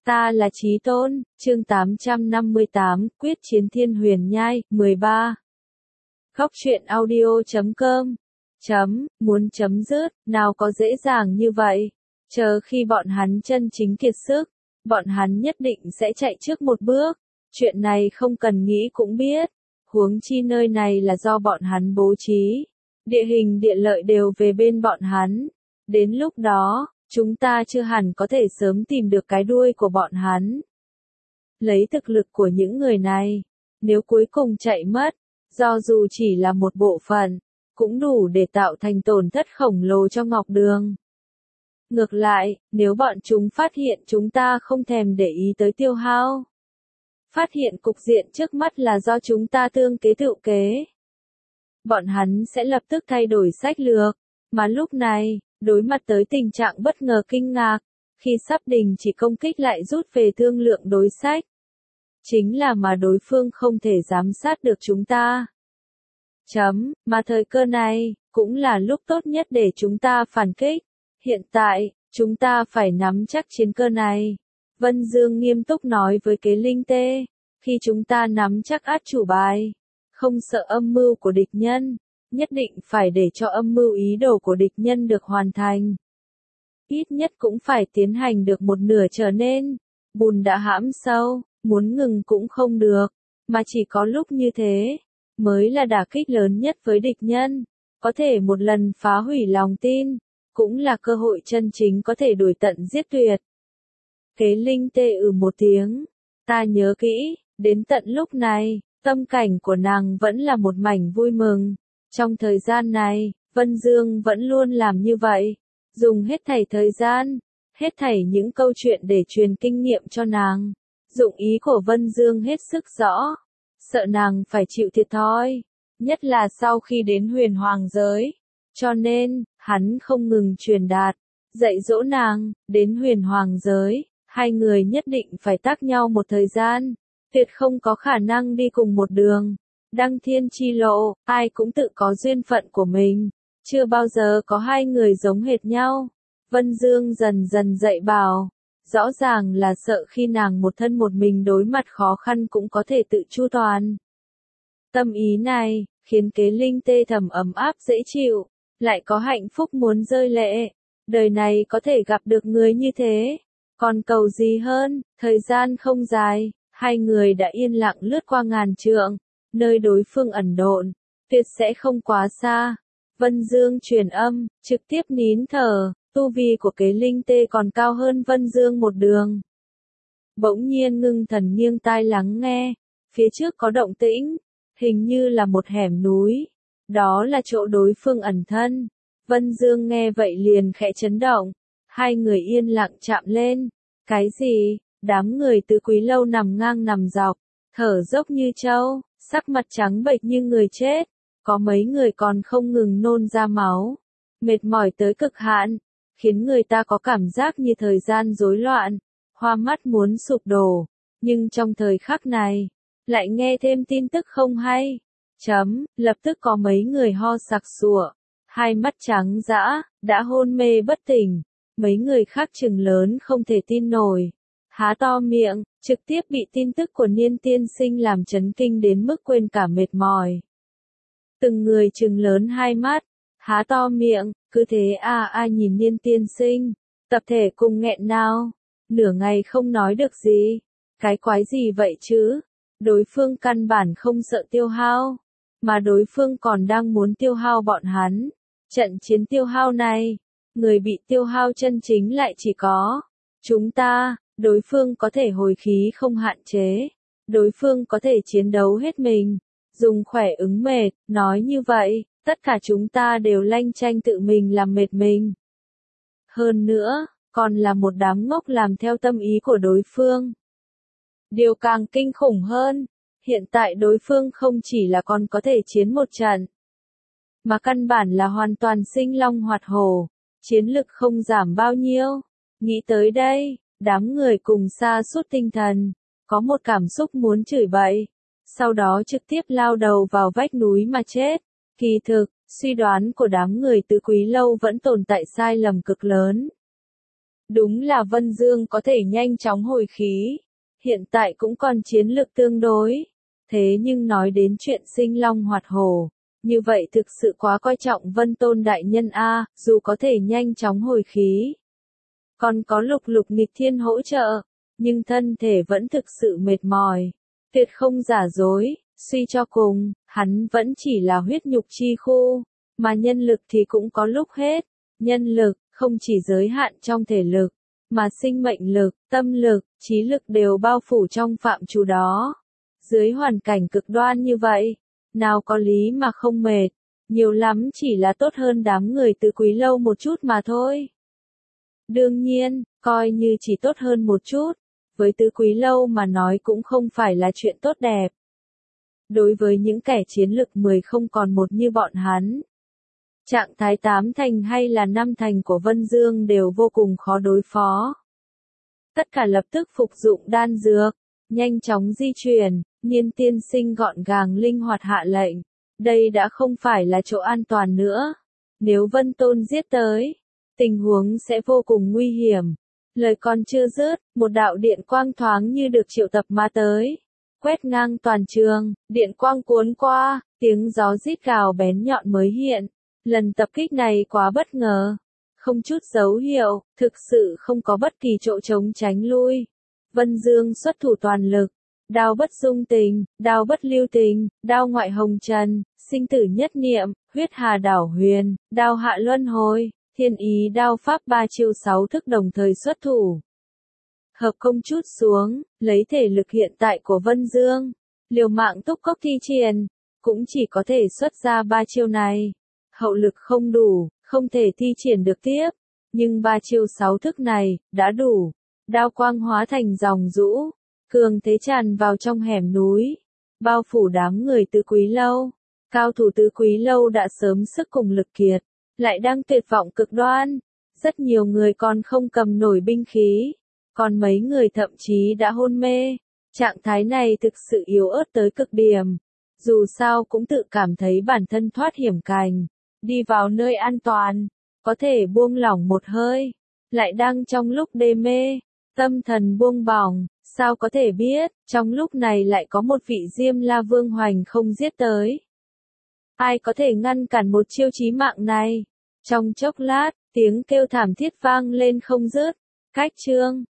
Ta là Chí Tôn, chương 858, quyết chiến Thiên Huyền Nhai, 13. Khóc chuyện audio.com. Muốn chấm dứt, nào có dễ dàng như vậy. Chờ khi bọn hắn chân chính kiệt sức, bọn hắn nhất định sẽ chạy trước một bước. Chuyện này không cần nghĩ cũng biết. Huống chi nơi này là do bọn hắn bố trí. Địa hình địa lợi đều về bên bọn hắn. Đến lúc đó, chúng ta chưa hẳn có thể sớm tìm được cái đuôi của bọn hắn. Lấy thực lực của những người này, nếu cuối cùng chạy mất, do dù chỉ là một bộ phận, cũng đủ để tạo thành tổn thất khổng lồ cho Ngọc Đường. Ngược lại, nếu bọn chúng phát hiện chúng ta không thèm để ý tới tiêu hao, phát hiện cục diện trước mắt là do chúng ta tương kế tự kế, bọn hắn sẽ lập tức thay đổi sách lược, mà lúc này, đối mặt tới tình trạng bất ngờ kinh ngạc, khi sắp đình chỉ công kích lại rút về thương lượng đối sách. Chính là mà đối phương không thể giám sát được chúng ta. Mà thời cơ này, cũng là lúc tốt nhất để chúng ta phản kích. Hiện tại, chúng ta phải nắm chắc chiến cơ này. Vân Dương nghiêm túc nói với Kế Linh Tê, khi chúng ta nắm chắc át chủ bài, không sợ âm mưu của địch nhân, nhất định phải để cho âm mưu ý đồ của địch nhân được hoàn thành. Ít nhất cũng phải tiến hành được một nửa trở nên. Bùn đã hãm sâu, muốn ngừng cũng không được, mà chỉ có lúc như thế, mới là đả kích lớn nhất với địch nhân, có thể một lần phá hủy lòng tin, cũng là cơ hội chân chính có thể đuổi tận giết tuyệt. Kế Linh Tê một tiếng, ta nhớ kỹ, đến tận lúc này, tâm cảnh của nàng vẫn là một mảnh vui mừng. Trong thời gian này, Vân Dương vẫn luôn làm như vậy, dùng hết thảy thời gian, hết thảy những câu chuyện để truyền kinh nghiệm cho nàng. Dụng ý của Vân Dương hết sức rõ, sợ nàng phải chịu thiệt thòi, nhất là sau khi đến Huyền Hoàng giới. Cho nên, hắn không ngừng truyền đạt, dạy dỗ nàng, đến Huyền Hoàng giới, hai người nhất định phải tác nhau một thời gian, tuyệt không có khả năng đi cùng một đường. Đăng thiên chi lộ, ai cũng tự có duyên phận của mình, chưa bao giờ có hai người giống hệt nhau. Vân Dương dần dần dạy bảo, rõ ràng là sợ khi nàng một thân một mình đối mặt khó khăn cũng có thể tự chu toàn. Tâm ý này, khiến Kế Linh Tê thầm ấm áp dễ chịu, lại có hạnh phúc muốn rơi lệ. Đời này có thể gặp được người như thế, còn cầu gì hơn. Thời gian không dài, hai người đã yên lặng lướt qua ngàn trượng, nơi đối phương ẩn độn, tuyệt sẽ không quá xa. Vân Dương truyền âm, trực tiếp nín thở, tu vi của Kế Linh Tê còn cao hơn Vân Dương một đường. Bỗng nhiên ngưng thần nghiêng tai lắng nghe, phía trước có động tĩnh, hình như là một hẻm núi, đó là chỗ đối phương ẩn thân. Vân Dương nghe vậy liền khẽ chấn động, hai người yên lặng chạm lên. Cái gì? Đám người Tứ Quý Lâu nằm ngang nằm dọc, thở dốc như trâu, sắc mặt trắng bệch như người chết, có mấy người còn không ngừng nôn ra máu, mệt mỏi tới cực hạn, khiến người ta có cảm giác như thời gian rối loạn, hoa mắt muốn sụp đổ, nhưng trong thời khắc này, lại nghe thêm tin tức không hay. Lập tức có mấy người ho sặc sụa, hai mắt trắng dã, đã hôn mê bất tỉnh, mấy người khác trừng lớn không thể tin nổi. Há to miệng, trực tiếp bị tin tức của Niên tiên sinh làm chấn kinh đến mức quên cả mệt mỏi. Từng người trừng lớn hai mắt, há to miệng, cứ thế nhìn Niên tiên sinh, tập thể cùng nghẹn nào, nửa ngày không nói được gì. Cái quái gì vậy chứ? Đối phương căn bản không sợ tiêu hao, mà đối phương còn đang muốn tiêu hao bọn hắn. Trận chiến tiêu hao này, người bị tiêu hao chân chính lại chỉ có chúng ta. Đối phương có thể hồi khí không hạn chế, đối phương có thể chiến đấu hết mình, dùng khỏe ứng mệt, nói như vậy, tất cả chúng ta đều lanh chanh tự mình làm mệt mình. Hơn nữa, còn là một đám ngốc làm theo tâm ý của đối phương. Điều càng kinh khủng hơn, hiện tại đối phương không chỉ là còn có thể chiến một trận, mà căn bản là hoàn toàn sinh long hoạt hổ, chiến lực không giảm bao nhiêu. Nghĩ tới đây, đám người cùng sa sút tinh thần, có một cảm xúc muốn chửi bậy, sau đó trực tiếp lao đầu vào vách núi mà chết. Kỳ thực, suy đoán của đám người Tứ Quý Lâu vẫn tồn tại sai lầm cực lớn. Đúng là Vân Dương có thể nhanh chóng hồi khí, hiện tại cũng còn chiến lực tương đối. Thế nhưng nói đến chuyện sinh long hoạt hổ, như vậy thực sự quá coi trọng Vân Tôn đại nhân a, dù có thể nhanh chóng hồi khí, còn có lục lục nghịch thiên hỗ trợ, nhưng thân thể vẫn thực sự mệt mỏi. Tuyệt không giả dối, suy cho cùng, hắn vẫn chỉ là huyết nhục chi khu, mà nhân lực thì cũng có lúc hết. Nhân lực, không chỉ giới hạn trong thể lực, mà sinh mệnh lực, tâm lực, trí lực đều bao phủ trong phạm trù đó. Dưới hoàn cảnh cực đoan như vậy, nào có lý mà không mệt, nhiều lắm chỉ là tốt hơn đám người Tứ Quý Lâu một chút mà thôi. Đương nhiên, coi như chỉ tốt hơn một chút, với Tứ Quý Lâu mà nói cũng không phải là chuyện tốt đẹp. Đối với những kẻ chiến lực 10 không còn một như bọn hắn, trạng thái 8 thành hay là 5 thành của Vân Dương đều vô cùng khó đối phó. Tất cả lập tức phục dụng đan dược, nhanh chóng di chuyển, Nhiên tiên sinh gọn gàng linh hoạt hạ lệnh. Đây đã không phải là chỗ an toàn nữa. Nếu Vân Tôn giết tới, tình huống sẽ vô cùng nguy hiểm. Lời còn chưa dứt, một đạo điện quang thoáng như được triệu tập mà tới. Quét ngang toàn trường, điện quang cuốn qua, tiếng gió rít gào bén nhọn mới hiện. Lần tập kích này quá bất ngờ. Không chút dấu hiệu, thực sự không có bất kỳ chỗ trống tránh lui. Vân Dương xuất thủ toàn lực. Đao bất dung tình, đao bất lưu tình, đao ngoại hồng trần, sinh tử nhất niệm, huyết hà đảo huyền, đao hạ luân hồi, thiên ý đao pháp 3 chiêu 6 thức đồng thời xuất thủ. Hợp công chút xuống, lấy thể lực hiện tại của Vân Dương, liều mạng túc cốc thi triển, cũng chỉ có thể xuất ra 3 chiêu này. Hậu lực không đủ, không thể thi triển được tiếp, nhưng 3 chiêu 6 thức này, đã đủ. Đao quang hóa thành dòng dũ, cường thế tràn vào trong hẻm núi, bao phủ đám người Tứ Quý Lâu. Cao thủ Tứ Quý Lâu đã sớm sức cùng lực kiệt, lại đang tuyệt vọng cực đoan. Rất nhiều người còn không cầm nổi binh khí, còn mấy người thậm chí đã hôn mê. Trạng thái này thực sự yếu ớt tới cực điểm. Dù sao cũng tự cảm thấy bản thân thoát hiểm cảnh, đi vào nơi an toàn, có thể buông lỏng một hơi, lại đang trong lúc đê mê, tâm thần buông bỏng. Sao có thể biết, trong lúc này lại có một vị Diêm La Vương hoành không giết tới. Ai có thể ngăn cản một chiêu chí mạng này? Trong chốc lát, tiếng kêu thảm thiết vang lên không dứt. Cách chương